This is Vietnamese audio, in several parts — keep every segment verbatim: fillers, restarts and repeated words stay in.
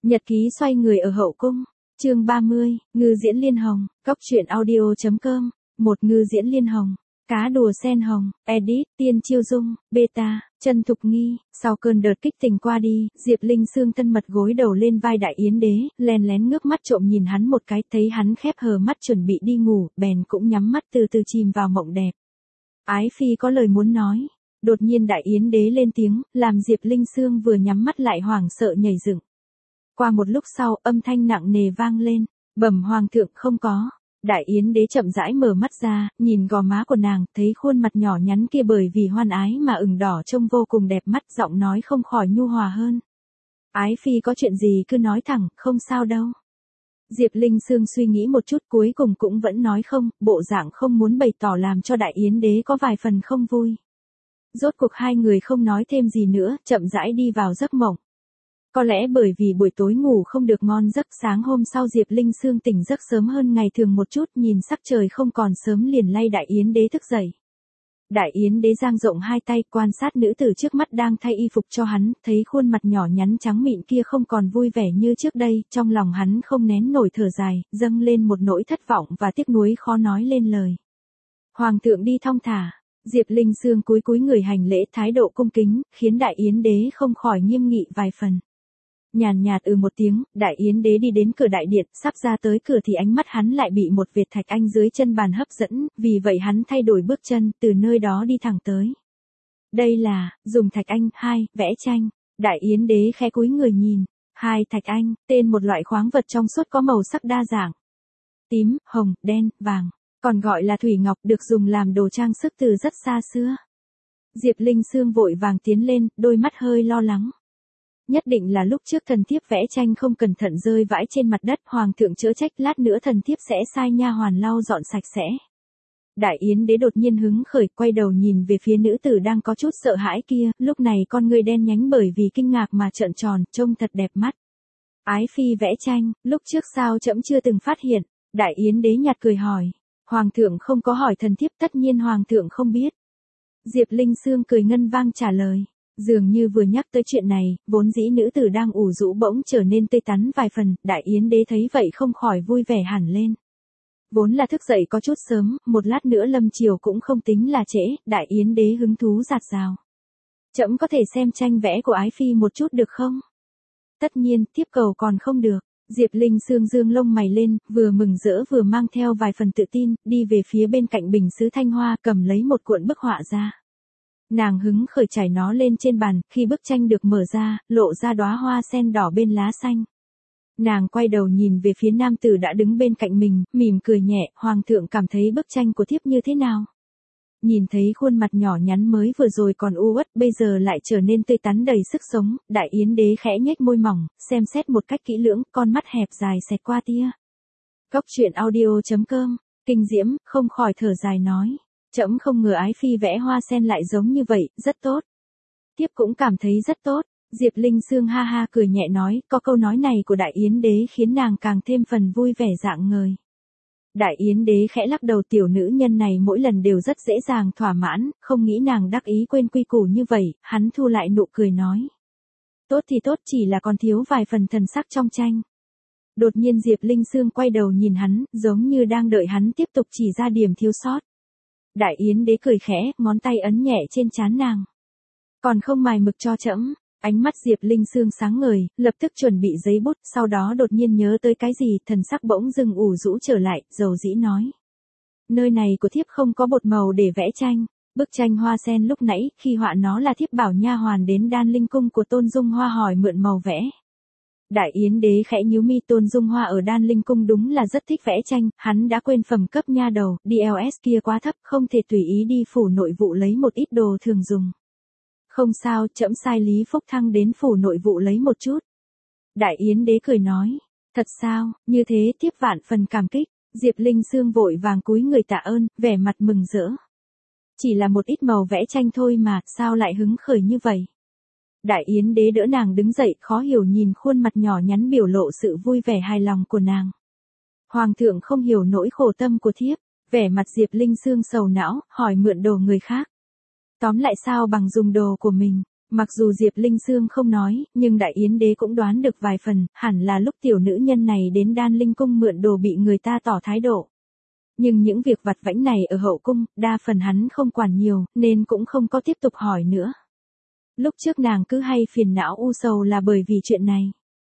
Nhật ký xoay người ở hậu cung, chương ba mươi, Ngư Diễn Liên Hồng, Cóc truyện audio chấm com, một Ngư Diễn Liên Hồng, cá đùa sen hồng, edit, Tiên Chiêu Dung, beta, Chân Thục Nghi. Sau cơn đợt kích tình qua đi, Diệp Linh Sương thân mật gối đầu lên vai Đại Yến Đế, lén lén ngước mắt trộm nhìn hắn một cái, thấy hắn khép hờ mắt chuẩn bị đi ngủ, bèn cũng nhắm mắt từ từ chìm vào mộng đẹp. Ái Phi có lời muốn nói. Đột nhiên Đại Yến Đế lên tiếng, làm Diệp Linh Sương vừa nhắm mắt lại hoảng sợ nhảy dựng. Qua một lúc sau, âm thanh nặng nề vang lên, bẩm hoàng thượng không có. Đại Yến Đế chậm rãi mở mắt ra, nhìn gò má của nàng, thấy khuôn mặt nhỏ nhắn kia bởi vì hoan ái mà ửng đỏ trông vô cùng đẹp mắt, giọng nói không khỏi nhu hòa hơn. Ái Phi có chuyện gì cứ nói thẳng, không sao đâu. Diệp Linh Sương suy nghĩ một chút cuối cùng cũng vẫn nói không, bộ dạng không muốn bày tỏ làm cho Đại Yến Đế có vài phần không vui. Rốt cuộc hai người không nói thêm gì nữa, chậm rãi đi vào giấc mộng. Có lẽ bởi vì buổi tối ngủ không được ngon giấc, sáng hôm sau Diệp Linh Sương tỉnh giấc sớm hơn ngày thường một chút, nhìn sắc trời không còn sớm liền lay Đại Yến Đế thức dậy. Đại Yến Đế dang rộng hai tay quan sát nữ tử trước mắt đang thay y phục cho hắn, thấy khuôn mặt nhỏ nhắn trắng mịn kia không còn vui vẻ như trước đây, trong lòng hắn không nén nổi thở dài, dâng lên một nỗi thất vọng và tiếc nuối khó nói lên lời. Hoàng thượng đi thong thả. Diệp Linh Sương cúi cúi người hành lễ, thái độ cung kính, khiến Đại Yến Đế không khỏi nghiêm nghị vài phần. Nhàn nhạt ừ một tiếng, Đại Yến Đế đi đến cửa đại điện, sắp ra tới cửa thì ánh mắt hắn lại bị một vệt thạch anh dưới chân bàn hấp dẫn, vì vậy hắn thay đổi bước chân, từ nơi đó đi thẳng tới. Đây là, dùng thạch anh, hai, vẽ tranh. Đại Yến Đế khẽ cúi người nhìn, hai thạch anh, tên một loại khoáng vật trong suốt có màu sắc đa dạng. Tím, hồng, đen, vàng, còn gọi là thủy ngọc, được dùng làm đồ trang sức từ rất xa xưa. Diệp Linh Sương vội vàng tiến lên, đôi mắt hơi lo lắng. Nhất định là lúc trước thần thiếp vẽ tranh không cẩn thận rơi vãi trên mặt đất, hoàng thượng chớ trách, lát nữa thần thiếp sẽ sai nha hoàn lau dọn sạch sẽ. Đại Yến Đế đột nhiên hứng khởi, quay đầu nhìn về phía nữ tử đang có chút sợ hãi kia, lúc này con người đen nhánh bởi vì kinh ngạc mà trợn tròn, trông thật đẹp mắt. Ái Phi vẽ tranh, lúc trước sao trẫm chưa từng phát hiện. Đại Yến Đế nhạt cười hỏi. Hoàng thượng không có hỏi thần thiếp, tất nhiên hoàng thượng không biết. Diệp Linh Sương cười ngân vang trả lời. Dường như vừa nhắc tới chuyện này, vốn dĩ nữ tử đang ủ rũ bỗng trở nên tươi tắn vài phần, Đại Yến Đế thấy vậy không khỏi vui vẻ hẳn lên. Vốn là thức dậy có chút sớm, một lát nữa lâm chiều cũng không tính là trễ, Đại Yến Đế hứng thú rạt rào. Trẫm có thể xem tranh vẽ của Ái Phi một chút được không? Tất nhiên, tiếp cầu còn không được. Diệp Linh Sương dương lông mày lên, vừa mừng rỡ vừa mang theo vài phần tự tin, đi về phía bên cạnh bình sứ thanh hoa, cầm lấy một cuộn bức họa ra. Nàng hứng khởi trải nó lên trên bàn, khi bức tranh được mở ra, lộ ra đóa hoa sen đỏ bên lá xanh. Nàng quay đầu nhìn về phía nam tử đã đứng bên cạnh mình, mỉm cười nhẹ, hoàng thượng cảm thấy bức tranh của thiếp như thế nào? Nhìn thấy khuôn mặt nhỏ nhắn mới vừa rồi còn u uất, bây giờ lại trở nên tươi tắn đầy sức sống, Đại Yến Đế khẽ nhếch môi mỏng, xem xét một cách kỹ lưỡng, con mắt hẹp dài xẹt qua tia. Cóc truyện audio chấm com, kinh diễm, không khỏi thở dài nói. Trẫm không ngờ Ái Phi vẽ hoa sen lại giống như vậy, rất tốt. Thiếp cũng cảm thấy rất tốt. Diệp Linh Sương ha ha cười nhẹ nói, có câu nói này của Đại Yến Đế khiến nàng càng thêm phần vui vẻ rạng ngời. Đại Yến Đế khẽ lắc đầu, tiểu nữ nhân này mỗi lần đều rất dễ dàng thỏa mãn, không nghĩ nàng đắc ý quên quy củ như vậy, hắn thu lại nụ cười nói. Tốt thì tốt, chỉ là còn thiếu vài phần thần sắc trong tranh. Đột nhiên Diệp Linh Sương quay đầu nhìn hắn, giống như đang đợi hắn tiếp tục chỉ ra điểm thiếu sót. Đại Yến Đế cười khẽ, ngón tay ấn nhẹ trên trán nàng. Còn không mài mực cho trẫm. Ánh mắt Diệp Linh Sương sáng ngời, lập tức chuẩn bị giấy bút, sau đó đột nhiên nhớ tới cái gì, thần sắc bỗng dưng ủ rũ trở lại, dầu dĩ nói. Nơi này của thiếp không có bột màu để vẽ tranh. Bức tranh hoa sen lúc nãy, khi họa nó là thiếp bảo nha hoàn đến Đan Linh cung của Tôn Dung Hoa hỏi mượn màu vẽ. Đại Yến Đế khẽ nhíu mi, Tôn Dung Hoa ở Đan Linh cung đúng là rất thích vẽ tranh, hắn đã quên phẩm cấp nha đầu, đê lờ ét kia quá thấp, không thể tùy ý đi phủ nội vụ lấy một ít đồ thường dùng. Không sao, trẫm sai Lý Phúc Thăng đến phủ nội vụ lấy một chút. Đại Yến Đế cười nói, thật sao, như thế thiếp vạn phần cảm kích. Diệp Linh Sương vội vàng cúi người tạ ơn, vẻ mặt mừng rỡ. Chỉ là một ít màu vẽ tranh thôi mà, sao lại hứng khởi như vậy? Đại Yến Đế đỡ nàng đứng dậy, khó hiểu nhìn khuôn mặt nhỏ nhắn biểu lộ sự vui vẻ hài lòng của nàng. Hoàng thượng không hiểu nỗi khổ tâm của thiếp, vẻ mặt Diệp Linh Sương sầu não, hỏi mượn đồ người khác. Tóm lại sao bằng dùng đồ của mình. Mặc dù Diệp Linh Sương không nói, nhưng Đại Yến Đế cũng đoán được vài phần, hẳn là lúc tiểu nữ nhân này đến Đan Linh Cung mượn đồ bị người ta tỏ thái độ. Nhưng những việc vặt vãnh này ở hậu cung, đa phần hắn không quản nhiều, nên cũng không có tiếp tục hỏi nữa. Lúc trước nàng cứ hay phiền não u sầu là bởi vì chuyện này.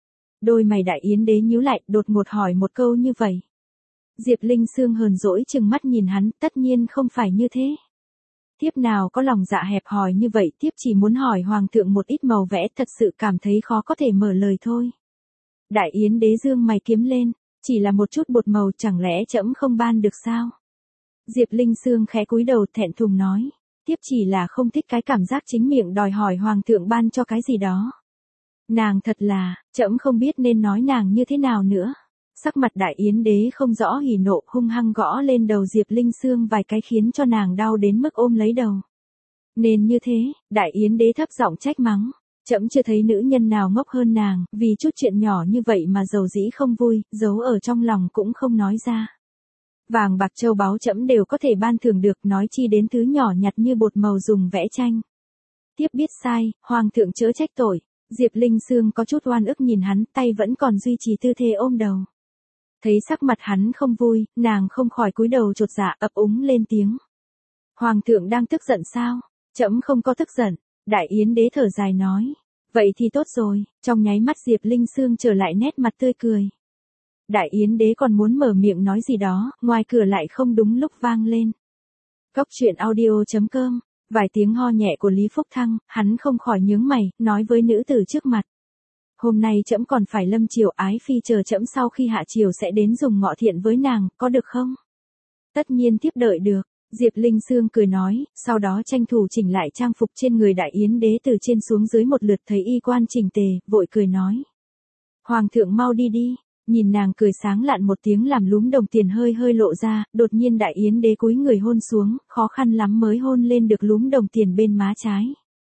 Đôi mày Đại Yến Đế nhíu lại, đột ngột hỏi một câu như vậy. Diệp Linh Sương hờn dỗi chừng mắt nhìn hắn, tất nhiên không phải như thế. Thiếp nào có lòng dạ hẹp hòi như vậy, thiếp chỉ muốn hỏi hoàng thượng một ít màu vẽ, thật sự cảm thấy khó có thể mở lời thôi. Đại Yến Đế dương mày kiếm lên, chỉ là một chút bột màu chẳng lẽ trẫm không ban được sao? Diệp Linh Sương khẽ cúi đầu thẹn thùng nói, thiếp chỉ là không thích cái cảm giác chính miệng đòi hỏi hoàng thượng ban cho cái gì đó. Nàng thật là, trẫm không biết nên nói nàng như thế nào nữa. Sắc mặt Đại Yến Đế không rõ hỉ nộ, hung hăng gõ lên đầu Diệp Linh Sương vài cái khiến cho nàng đau đến mức ôm lấy đầu. Nên như thế, Đại Yến Đế thấp giọng trách mắng, trẫm chưa thấy nữ nhân nào ngốc hơn nàng, vì chút chuyện nhỏ như vậy mà dầu dĩ không vui, giấu ở trong lòng cũng không nói ra. Vàng bạc châu báu trẫm đều có thể ban thưởng được, nói chi đến thứ nhỏ nhặt như bột màu dùng vẽ tranh. Tiếp biết sai, hoàng thượng chớ trách tội. Diệp Linh Sương có chút oan ức nhìn hắn, tay vẫn còn duy trì tư thế ôm đầu. Thấy sắc mặt hắn không vui, nàng không khỏi cúi đầu chột dạ, ấp úng lên tiếng. Hoàng thượng đang tức giận sao? Trẫm không có tức giận. Đại Yến Đế thở dài nói. Vậy thì tốt rồi, trong nháy mắt Diệp Linh Sương trở lại nét mặt tươi cười. Đại Yến Đế còn muốn mở miệng nói gì đó, ngoài cửa lại không đúng lúc vang lên. Cốc truyện audio chấm com. Vài tiếng ho nhẹ của Lý Phúc Thăng, hắn không khỏi nhướng mày, nói với nữ tử trước mặt. Hôm nay trẫm còn phải lâm triều, ái phi chờ trẫm sau khi hạ triều sẽ đến dùng ngọ thiện với nàng, có được không? Tất nhiên tiếp đợi được. Diệp Linh Sương cười nói, sau đó tranh thủ chỉnh lại trang phục trên người Đại Yến Đế từ trên xuống dưới một lượt, thấy y quan chỉnh tề, vội cười nói. Hoàng thượng mau đi đi. Nhìn nàng cười sáng lạn một tiếng làm lúm đồng tiền hơi hơi lộ ra, đột nhiên Đại Yến Đế cúi người hôn xuống, khó khăn lắm mới hôn lên được lúm đồng tiền bên má trái.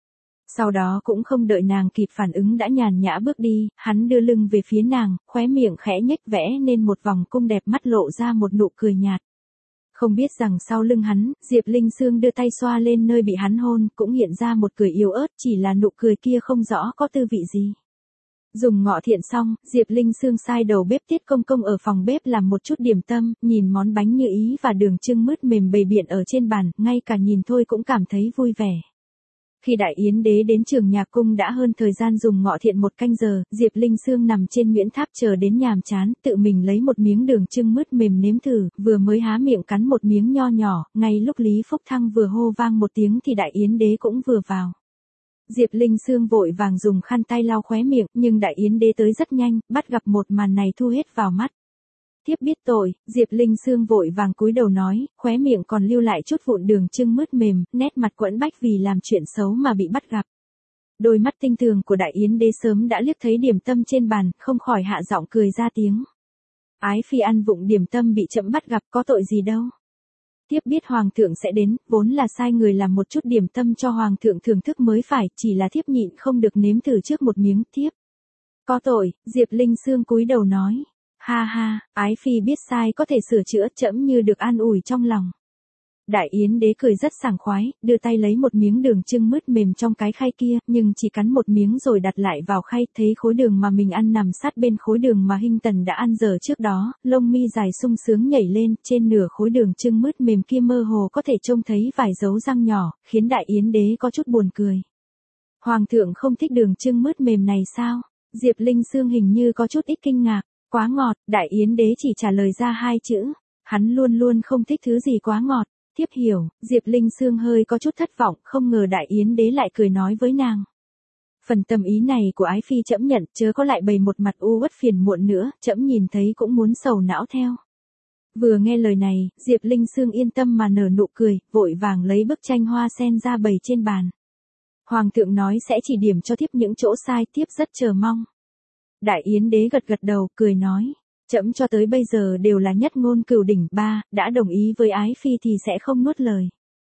Sau đó cũng không đợi nàng kịp phản ứng đã nhàn nhã bước đi, hắn đưa lưng về phía nàng, khóe miệng khẽ nhếch vẽ nên một vòng cung đẹp, mắt lộ ra một nụ cười nhạt. Không biết rằng sau lưng hắn, Diệp Linh Sương đưa tay xoa lên nơi bị hắn hôn, cũng hiện ra một cười yếu ớt, chỉ là nụ cười kia không rõ có tư vị gì. Dùng ngọ thiện xong, Diệp Linh Sương sai đầu bếp Tiết Công Công ở phòng bếp làm một chút điểm tâm, nhìn món bánh như ý và đường trưng mứt mềm bày biện ở trên bàn, ngay cả nhìn thôi cũng cảm thấy vui vẻ. Khi Đại Yến Đế đến Trường Nhạc Cung đã hơn thời gian dùng ngọ thiện một canh giờ, Diệp Linh Sương nằm trên Nguyễn Tháp chờ đến nhàm chán, tự mình lấy một miếng đường trưng mứt mềm nếm thử, vừa mới há miệng cắn một miếng nho nhỏ, ngay lúc Lý Phúc Thăng vừa hô vang một tiếng thì Đại Yến Đế cũng vừa vào. Diệp Linh Sương vội vàng dùng khăn tay lau khóe miệng, nhưng Đại Yến Đế tới rất nhanh, bắt gặp một màn này thu hết vào mắt. Thiếp biết tội, Diệp Linh Sương vội vàng cúi đầu nói, khóe miệng còn lưu lại chút vụn đường trưng mứt mềm, nét mặt quẫn bách vì làm chuyện xấu mà bị bắt gặp. Đôi mắt tinh tường của Đại Yến Đế sớm đã liếc thấy điểm tâm trên bàn, không khỏi hạ giọng cười ra tiếng. Ái phi ăn vụng điểm tâm bị trẫm bắt gặp, có tội gì đâu. Tiếp biết hoàng thượng sẽ đến, vốn là sai người làm một chút điểm tâm cho hoàng thượng thưởng thức mới phải, chỉ là thiếp nhịn không được nếm thử trước một miếng. Thiếp có tội. Diệp Linh Sương cúi đầu nói. Ha ha, ái phi biết sai có thể sửa chữa, trẫm như được an ủi trong lòng. Đại Yến Đế cười rất sảng khoái, đưa tay lấy một miếng đường trưng mứt mềm trong cái khay kia, nhưng chỉ cắn một miếng rồi đặt lại vào khay, thấy khối đường mà mình ăn nằm sát bên khối đường mà Hinh Tần đã ăn giờ trước đó, lông mi dài sung sướng nhảy lên, trên nửa khối đường trưng mứt mềm kia mơ hồ có thể trông thấy vài dấu răng nhỏ, khiến Đại Yến Đế có chút buồn cười. Hoàng thượng không thích đường trưng mứt mềm này sao? Diệp Linh Sương hình như có chút ít kinh ngạc. Quá ngọt. Đại Yến Đế chỉ trả lời ra hai chữ. Hắn luôn luôn không thích thứ gì quá ngọt. Thiếp hiểu. Diệp Linh Sương hơi có chút thất vọng, không ngờ Đại Yến Đế lại cười nói với nàng. Phần tâm ý này của ái phi trẫm nhận, chớ có lại bày một mặt u uất phiền muộn nữa, trẫm nhìn thấy cũng muốn sầu não theo. Vừa nghe lời này, Diệp Linh Sương yên tâm mà nở nụ cười, vội vàng lấy bức tranh hoa sen ra bày trên bàn. Hoàng thượng nói sẽ chỉ điểm cho thiếp những chỗ sai, thiếp rất chờ mong. Đại Yến Đế gật gật đầu, cười nói, trẫm cho tới bây giờ đều là nhất ngôn cửu đỉnh, ba, đã đồng ý với ái phi thì sẽ không nuốt lời.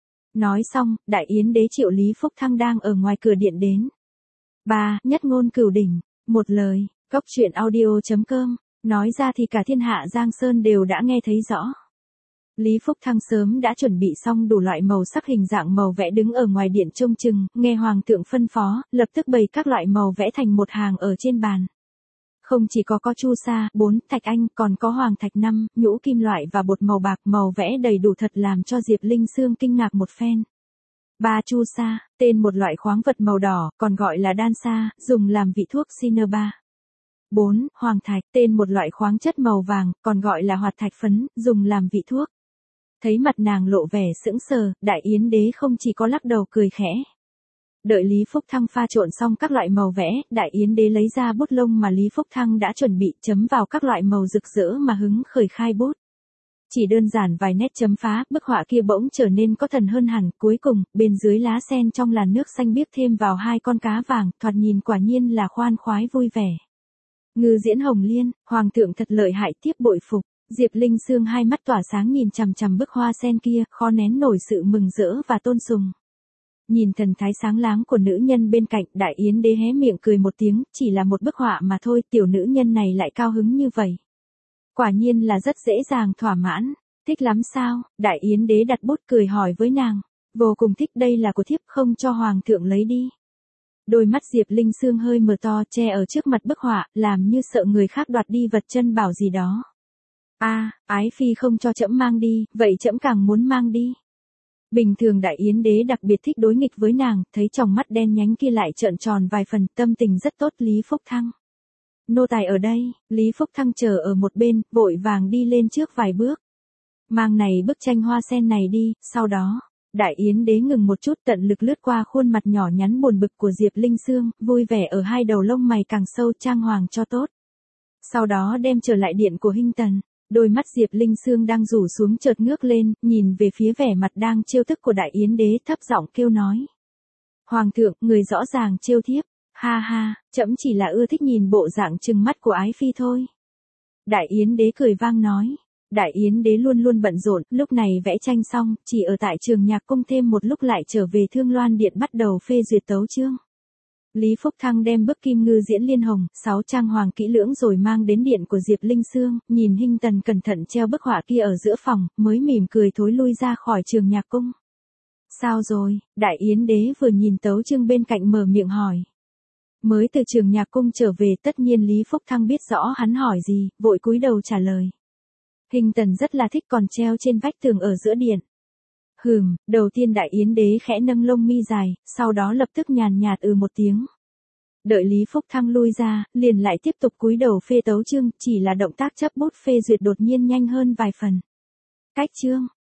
Nói xong, Đại Yến Đế triệu Lý Phúc Thăng đang ở ngoài cửa điện đến. Ba, nhất ngôn cửu đỉnh, một lời. Cốc truyện audio chấm com, nói ra thì cả thiên hạ Giang Sơn đều đã nghe thấy rõ. Lý Phúc Thăng sớm đã chuẩn bị xong đủ loại màu sắc hình dạng màu vẽ đứng ở ngoài điện trông chừng, nghe Hoàng thượng phân phó, lập tức bày các loại màu vẽ thành một hàng ở trên bàn. Không chỉ có có chu sa, bốn, thạch anh, còn có hoàng thạch năm, nhũ kim loại và bột màu bạc, màu vẽ đầy đủ thật làm cho Diệp Linh Sương kinh ngạc một phen. Ba chu sa, tên một loại khoáng vật màu đỏ, còn gọi là đan sa, dùng làm vị thuốc Cinnabar. bốn. Hoàng thạch, tên một loại khoáng chất màu vàng, còn gọi là hoạt thạch phấn, dùng làm vị thuốc. Thấy mặt nàng lộ vẻ sững sờ, Đại Yến Đế không chỉ có lắc đầu cười khẽ. Đợi Lý Phúc Thăng pha trộn xong các loại màu vẽ, Đại Yến Đế lấy ra bút lông mà Lý Phúc Thăng đã chuẩn bị chấm vào các loại màu rực rỡ mà hứng khởi khai bút. Chỉ đơn giản vài nét chấm phá, bức họa kia bỗng trở nên có thần hơn hẳn, cuối cùng, bên dưới lá sen trong làn nước xanh biếc thêm vào hai con cá vàng, thoạt nhìn quả nhiên là khoan khoái vui vẻ. Ngư diễn Hồng Liên, Hoàng thượng thật lợi hại, tiếp bội phục. Diệp Linh Sương hai mắt tỏa sáng nhìn chằm chằm bức hoa sen kia, khó nén nổi sự mừng rỡ và tôn sùng. Nhìn thần thái sáng láng của nữ nhân bên cạnh, Đại Yến Đế hé miệng cười một tiếng, chỉ là một bức họa mà thôi, tiểu nữ nhân này lại cao hứng như vậy. Quả nhiên là rất dễ dàng thỏa mãn, thích lắm sao? Đại Yến Đế đặt bút cười hỏi với nàng, vô cùng thích, đây là của thiếp, không cho Hoàng thượng lấy đi. Đôi mắt Diệp Linh Sương hơi mở to che ở trước mặt bức họa, làm như sợ người khác đoạt đi vật chân bảo gì đó. A, à, ái phi không cho trẫm mang đi, vậy trẫm càng muốn mang đi. Bình thường Đại Yến Đế đặc biệt thích đối nghịch với nàng, thấy tròng mắt đen nhánh kia lại trợn tròn vài phần, tâm tình rất tốt. Lý Phúc Thăng. Nô tài ở đây, Lý Phúc Thăng chờ ở một bên, vội vàng đi lên trước vài bước. Mang này bức tranh hoa sen này đi, sau đó, Đại Yến Đế ngừng một chút, tận lực lướt qua khuôn mặt nhỏ nhắn buồn bực của Diệp Linh Sương, vui vẻ ở hai đầu lông mày càng sâu, trang hoàng cho tốt. Sau đó đem trở lại điện của Hinh Tần. Đôi mắt Diệp Linh Sương đang rủ xuống chợt ngước lên, nhìn về phía vẻ mặt đang trêu tức của Đại Yến Đế, thấp giọng kêu nói. Hoàng thượng, người rõ ràng trêu thiếp, ha ha, trẫm chỉ là ưa thích nhìn bộ dạng trừng mắt của ái phi thôi. Đại Yến Đế cười vang nói. Đại Yến Đế luôn luôn bận rộn, lúc này vẽ tranh xong, chỉ ở tại trường nhạc cung thêm một lúc lại trở về Thương Loan Điện bắt đầu phê duyệt tấu chương. Lý Phúc Thăng đem bức Kim Ngư Diễn Liên Hồng, sáu trang hoàng kỹ lưỡng rồi mang đến điện của Diệp Linh Sương, nhìn Hinh Tần cẩn thận treo bức họa kia ở giữa phòng, mới mỉm cười thối lui ra khỏi trường nhạc cung. Sao rồi? Đại Yến Đế vừa nhìn tấu chương bên cạnh mở miệng hỏi. Mới từ trường nhạc cung trở về, tất nhiên Lý Phúc Thăng biết rõ hắn hỏi gì, vội cúi đầu trả lời. Hinh Tần rất là thích, còn treo trên vách tường ở giữa điện. Hừm, đầu tiên Đại Yến Đế khẽ nâng lông mi dài, sau đó lập tức nhàn nhạt ừ một tiếng. Đợi Lý Phúc Thăng lui ra, liền lại tiếp tục cúi đầu phê tấu chương, chỉ là động tác chấp bút phê duyệt đột nhiên nhanh hơn vài phần. Cách chương,